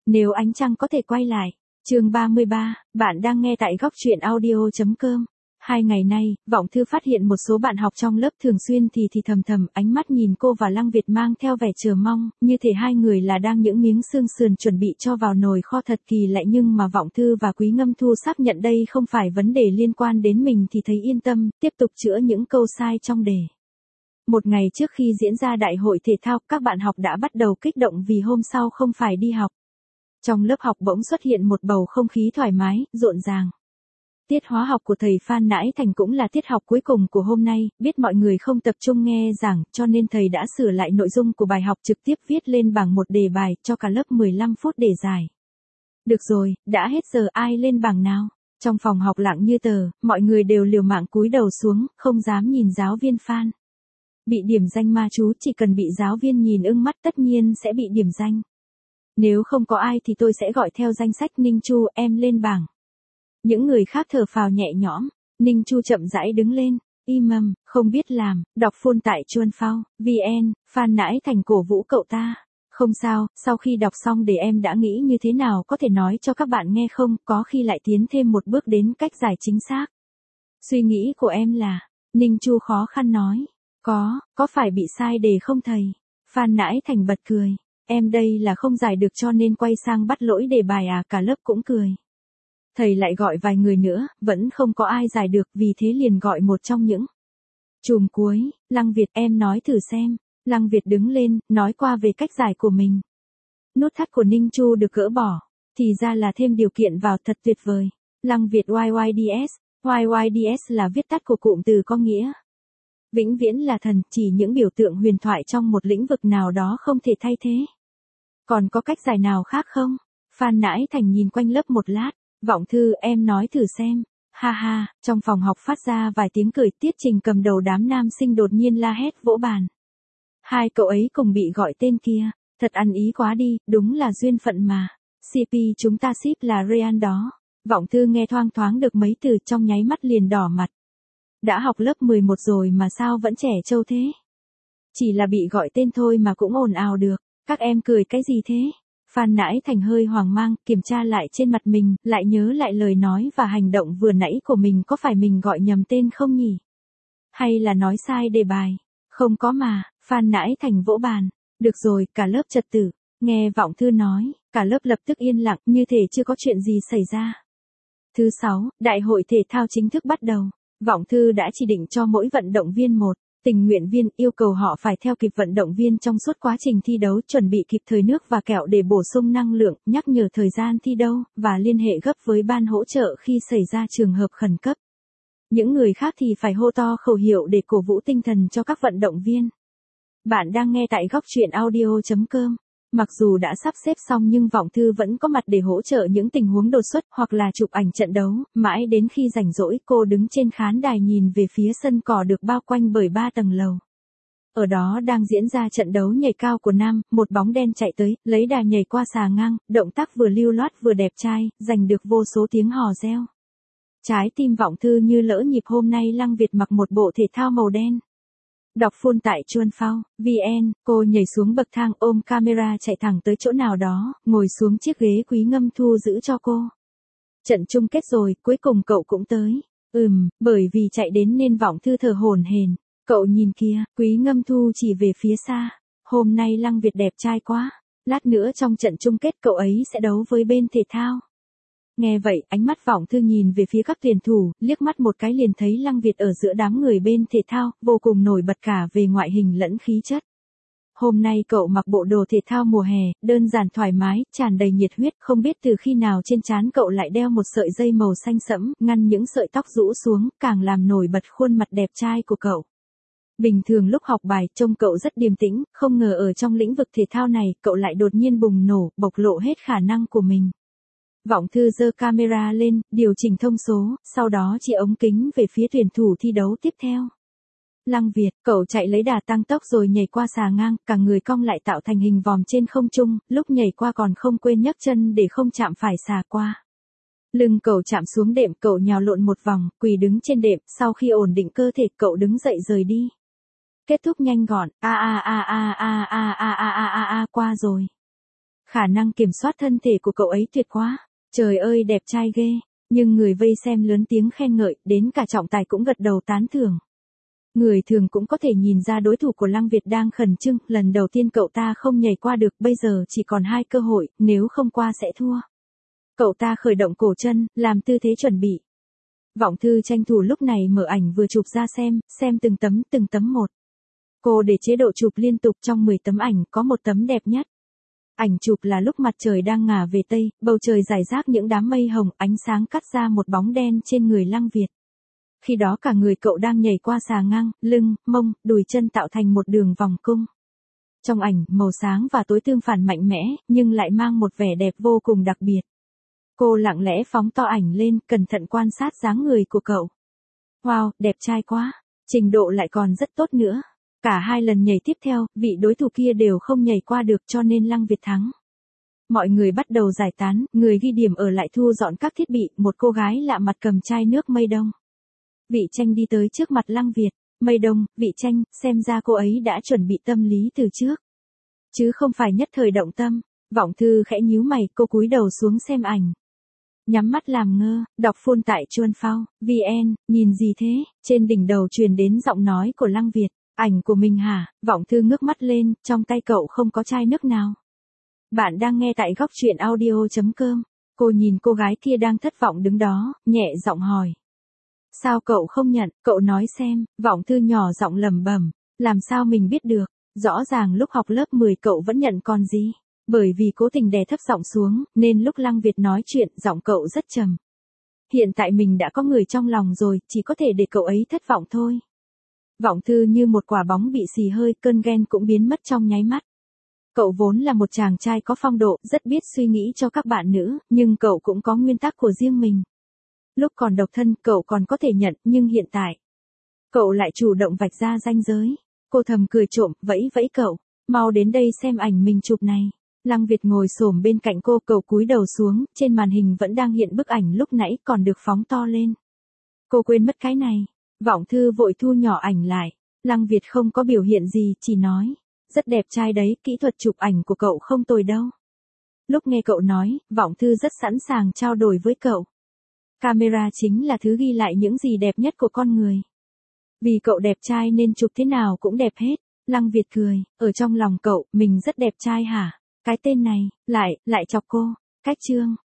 Nếu ánh trăng có thể quay lại. Chương 33, bạn đang nghe tại góc truyện audio.com. 2 ngày nay, Vọng Thư phát hiện một số bạn học trong lớp thường xuyên thì thầm thầm, ánh mắt nhìn cô và Lăng Việt mang theo vẻ chờ mong, như thể hai người là đang những miếng xương sườn chuẩn bị cho vào nồi kho thật kỳ lạ, nhưng mà Vọng Thư và Quý Ngâm Thu xác nhận đây không phải vấn đề liên quan đến mình thì thấy yên tâm, tiếp tục chữa những câu sai trong đề. Một ngày trước khi diễn ra đại hội thể thao, các bạn học đã bắt đầu kích động vì hôm sau không phải đi học. Trong lớp học bỗng xuất hiện một bầu không khí thoải mái, rộn ràng. Tiết hóa học của thầy Phan Nãi Thành cũng là tiết học cuối cùng của hôm nay, biết mọi người không tập trung nghe giảng, cho nên thầy đã sửa lại nội dung của bài học, trực tiếp viết lên bảng một đề bài, cho cả lớp 15 phút để giải. Được rồi, đã hết giờ, ai lên bảng nào? Trong phòng học lặng như tờ, mọi người đều liều mạng cúi đầu xuống, không dám nhìn giáo viên Phan. Bị điểm danh ma chú, chỉ cần bị giáo viên nhìn ưng mắt tất nhiên sẽ bị điểm danh. Nếu không có ai thì tôi sẽ gọi theo danh sách. Ninh Chu, em lên bảng. Những người khác thở phào nhẹ nhõm. Ninh Chu chậm rãi đứng lên. Im, không biết làm, đọc phôn tại Chuan Phao, VN, Phan Nãi Thành cổ vũ cậu ta. Không sao, sau khi đọc xong để em đã nghĩ như thế nào có thể nói cho các bạn nghe không, có khi lại tiến thêm một bước đến cách giải chính xác. Suy nghĩ của em là, Ninh Chu khó khăn nói. Có phải bị sai đề không thầy? Phan Nãi Thành bật cười. Em đây là không giải được cho nên quay sang bắt lỗi đề bài à, cả lớp cũng cười. Thầy lại gọi vài người nữa, vẫn không có ai giải được, vì thế liền gọi một trong những chùm cuối, Lăng Việt, em nói thử xem. Lăng Việt đứng lên, nói qua về cách giải của mình. Nút thắt của Ninh Chu được gỡ bỏ, thì ra là thêm điều kiện vào, thật tuyệt vời. Lăng Việt YYDS là viết tắt của cụm từ có nghĩa vĩnh viễn là thần, chỉ những biểu tượng huyền thoại trong một lĩnh vực nào đó không thể thay thế. Còn có cách giải nào khác không? Phan Nãi Thành nhìn quanh lớp một lát. Vọng Thư, em nói thử xem. Ha ha, trong phòng học phát ra vài tiếng cười. Tiết Trình cầm đầu đám nam sinh đột nhiên la hét vỗ bàn. Hai cậu ấy cùng bị gọi tên kia. Thật ăn ý quá đi, đúng là duyên phận mà. CP chúng ta ship là Ryan đó. Vọng Thư nghe thoang thoáng được mấy từ, trong nháy mắt liền đỏ mặt. Đã học lớp 11 rồi mà sao vẫn trẻ trâu thế? Chỉ là bị gọi tên thôi mà cũng ồn ào được. Các em cười cái gì thế? Phan Nãi Thành hơi hoang mang, kiểm tra lại trên mặt mình, lại nhớ lại lời nói và hành động vừa nãy của mình, có phải mình gọi nhầm tên không nhỉ? Hay là nói sai đề bài? Không có mà. Phan Nãi Thành vỗ bàn. Được rồi, cả lớp trật tự. Nghe Vọng Thư nói, cả lớp lập tức yên lặng, như thể chưa có chuyện gì xảy ra. Thứ 6, đại hội thể thao chính thức bắt đầu. Vọng Thư đã chỉ định cho mỗi vận động viên một tình nguyện viên, yêu cầu họ phải theo kịp vận động viên trong suốt quá trình thi đấu, chuẩn bị kịp thời nước và kẹo để bổ sung năng lượng, nhắc nhở thời gian thi đấu, và liên hệ gấp với ban hỗ trợ khi xảy ra trường hợp khẩn cấp. Những người khác thì phải hô to khẩu hiệu để cổ vũ tinh thần cho các vận động viên. Bạn đang nghe tại góc truyện audio.com. Mặc dù đã sắp xếp xong nhưng Vọng Thư vẫn có mặt để hỗ trợ những tình huống đột xuất hoặc là chụp ảnh trận đấu, mãi đến khi rảnh rỗi cô đứng trên khán đài nhìn về phía sân cỏ được bao quanh bởi 3 tầng lầu. Ở đó đang diễn ra trận đấu nhảy cao của nam, một bóng đen chạy tới, lấy đà nhảy qua xà ngang, động tác vừa lưu loát vừa đẹp trai, giành được vô số tiếng hò reo. Trái tim Vọng Thư như lỡ nhịp. Hôm nay Lăng Việt mặc một bộ thể thao màu đen. Đọc phôn tại Chuan Phao, VN, cô nhảy xuống bậc thang, ôm camera chạy thẳng tới chỗ nào đó, ngồi xuống chiếc ghế Quý Ngâm Thu giữ cho cô. Trận chung kết rồi, cuối cùng cậu cũng tới. Bởi vì chạy đến nên Vọng Thư thở hổn hển. Cậu nhìn kia, Quý Ngâm Thu chỉ về phía xa. Hôm nay Lăng Việt đẹp trai quá. Lát nữa trong trận chung kết cậu ấy sẽ đấu với bên thể thao. Nghe vậy, ánh mắt Vọng Thư nhìn về phía các tuyển thủ, liếc mắt một cái liền thấy Lăng Việt ở giữa đám người bên thể thao, vô cùng nổi bật cả về ngoại hình lẫn khí chất. Hôm nay cậu mặc bộ đồ thể thao mùa hè, đơn giản thoải mái, tràn đầy nhiệt huyết, không biết từ khi nào trên trán cậu lại đeo một sợi dây màu xanh sẫm, ngăn những sợi tóc rũ xuống, càng làm nổi bật khuôn mặt đẹp trai của cậu. Bình thường lúc học bài, trông cậu rất điềm tĩnh, không ngờ ở trong lĩnh vực thể thao này, cậu lại đột nhiên bùng nổ, bộc lộ hết khả năng của mình. Vọng Thư giơ camera lên, điều chỉnh thông số, sau đó chỉ ống kính về phía tuyển thủ thi đấu tiếp theo. Lăng Việt, cậu chạy lấy đà tăng tốc rồi nhảy qua xà ngang, cả người cong lại tạo thành hình vòm trên không trung, lúc nhảy qua còn không quên nhấc chân để không chạm phải xà qua. Lưng cậu chạm xuống đệm, cậu nhào lộn một vòng, quỳ đứng trên đệm, sau khi ổn định cơ thể, cậu đứng dậy rời đi. Kết thúc nhanh gọn, qua rồi. Khả năng kiểm soát thân thể của cậu ấy tuyệt quá. Trời ơi đẹp trai ghê. Nhưng người vây xem lớn tiếng khen ngợi, đến cả trọng tài cũng gật đầu tán thưởng. Người thường cũng có thể nhìn ra đối thủ của Lăng Việt đang khẩn trương, lần đầu tiên cậu ta không nhảy qua được, bây giờ chỉ còn 2 cơ hội, nếu không qua sẽ thua. Cậu ta khởi động cổ chân, làm tư thế chuẩn bị. Vọng Thư tranh thủ lúc này mở ảnh vừa chụp ra xem từng tấm một. Cô để chế độ chụp liên tục, trong 10 tấm ảnh có một tấm đẹp nhất. Ảnh chụp là lúc mặt trời đang ngả về tây, bầu trời rải rác những đám mây hồng, ánh sáng cắt ra một bóng đen trên người Lăng Việt. Khi đó cả người cậu đang nhảy qua xà ngang, lưng, mông, đùi chân tạo thành một đường vòng cung. Trong ảnh, màu sáng và tối tương phản mạnh mẽ, nhưng lại mang một vẻ đẹp vô cùng đặc biệt. Cô lặng lẽ phóng to ảnh lên, cẩn thận quan sát dáng người của cậu. Wow, đẹp trai quá, trình độ lại còn rất tốt nữa. Cả 2 lần nhảy tiếp theo, vị đối thủ kia đều không nhảy qua được cho nên Lăng Việt thắng. Mọi người bắt đầu giải tán, người ghi điểm ở lại thu dọn các thiết bị, một cô gái lạ mặt cầm chai nước Mây Đông. Vị Tranh đi tới trước mặt Lăng Việt, Mây Đông, Vị Tranh, xem ra cô ấy đã chuẩn bị tâm lý từ trước. Chứ không phải nhất thời động tâm. Vọng Thư khẽ nhíu mày, cô cúi đầu xuống xem ảnh. Nhắm mắt làm ngơ, đọc phone tại Chuan Phao, VN, nhìn gì thế, trên đỉnh đầu truyền đến giọng nói của Lăng Việt. Ảnh của mình hả? Vọng Thư ngước mắt lên, trong tay cậu không có chai nước nào. Bạn đang nghe tại góc truyện audio.com. Cô nhìn cô gái kia đang thất vọng đứng đó, nhẹ giọng hỏi. Sao cậu không nhận, cậu nói xem, Vọng Thư nhỏ giọng lẩm bẩm, làm sao mình biết được, rõ ràng lúc học lớp 10 cậu vẫn nhận còn gì. Bởi vì cố tình đè thấp giọng xuống, nên lúc Lăng Việt nói chuyện, giọng cậu rất trầm. Hiện tại mình đã có người trong lòng rồi, chỉ có thể để cậu ấy thất vọng thôi. Vọng Thư như một quả bóng bị xì hơi, cơn ghen cũng biến mất trong nháy mắt. Cậu vốn là một chàng trai có phong độ, rất biết suy nghĩ cho các bạn nữ, nhưng cậu cũng có nguyên tắc của riêng mình. Lúc còn độc thân, cậu còn có thể nhận, nhưng hiện tại, cậu lại chủ động vạch ra ranh giới. Cô thầm cười trộm, vẫy vẫy cậu, mau đến đây xem ảnh mình chụp này. Lăng Việt ngồi xổm bên cạnh cô, cậu cúi đầu xuống, trên màn hình vẫn đang hiện bức ảnh lúc nãy còn được phóng to lên. Cô quên mất cái này. Vọng Thư vội thu nhỏ ảnh lại. Lăng Việt không có biểu hiện gì, chỉ nói. Rất đẹp trai đấy, kỹ thuật chụp ảnh của cậu không tồi đâu. Lúc nghe cậu nói, Vọng Thư rất sẵn sàng trao đổi với cậu. Camera chính là thứ ghi lại những gì đẹp nhất của con người. Vì cậu đẹp trai nên chụp thế nào cũng đẹp hết. Lăng Việt cười, ở trong lòng cậu, mình rất đẹp trai hả? Cái tên này, lại chọc cô. Cách chương.